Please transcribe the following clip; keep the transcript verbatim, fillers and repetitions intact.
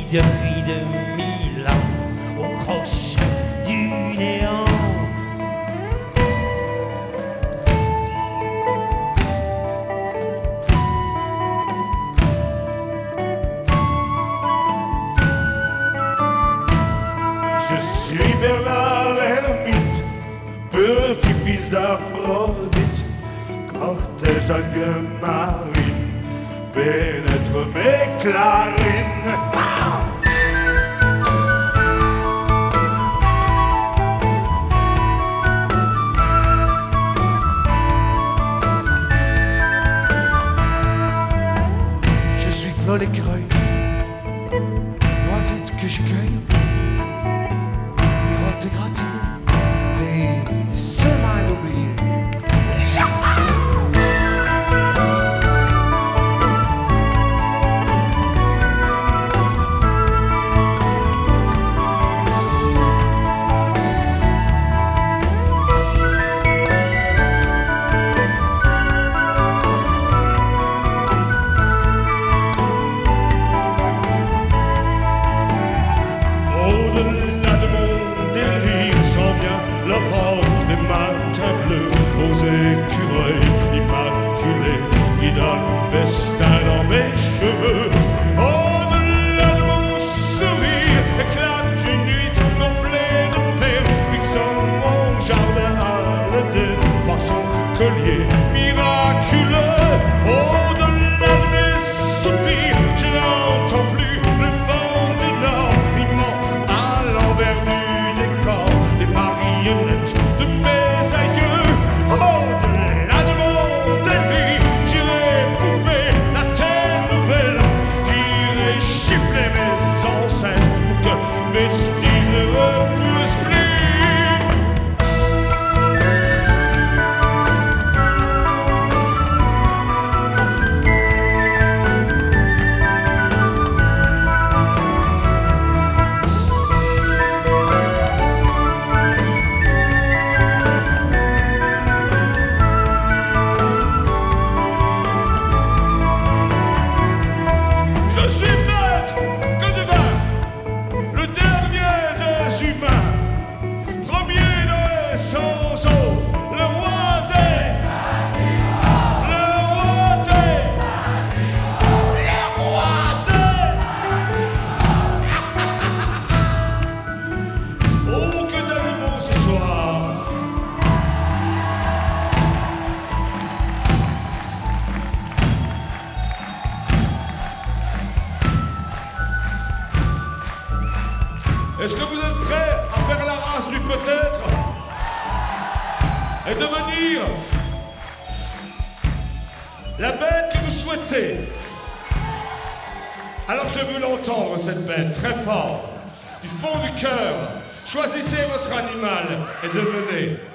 de vie de mille ans au crochet du néant. Je suis Bernard l'ermite, petit-fils d'Aphrodite, cortège d'algues marines, pénètre mes clarines. Ah! Je suis Flo l'écureuil, noisette que je cueille, miroite gratinée, les semaines oubliées. Au-delà de mon délire s'en vient l'aurore des matins bleus aux écureuils immaculés qui donnent festin dans mes cheveux. Au-delà de mon sourire éclate une nuit gonflée de perles fixant mon jardin à l'Éden par son collier miraculeux. Au-delà de mes soupirs je n'entends plus le vent du nord à l'envers du décor, les marionnettes de mes aïeux. Au-delà de mon délire, j'irai bouffer la terre nouvelle, j'irai gifler mes ancêtres pour que vestige ne repousse plus. Je suis maître que de vin, le dernier des humains, premier de sans eau, le roi des, le roi des, le roi des. Oh, que d'animaux ce soir! Est-ce que vous êtes prêts à faire la race du peut-être et devenir la bête que vous souhaitez? Alors je veux l'entendre, cette bête, très fort, du fond du cœur. Choisissez votre animal et devenez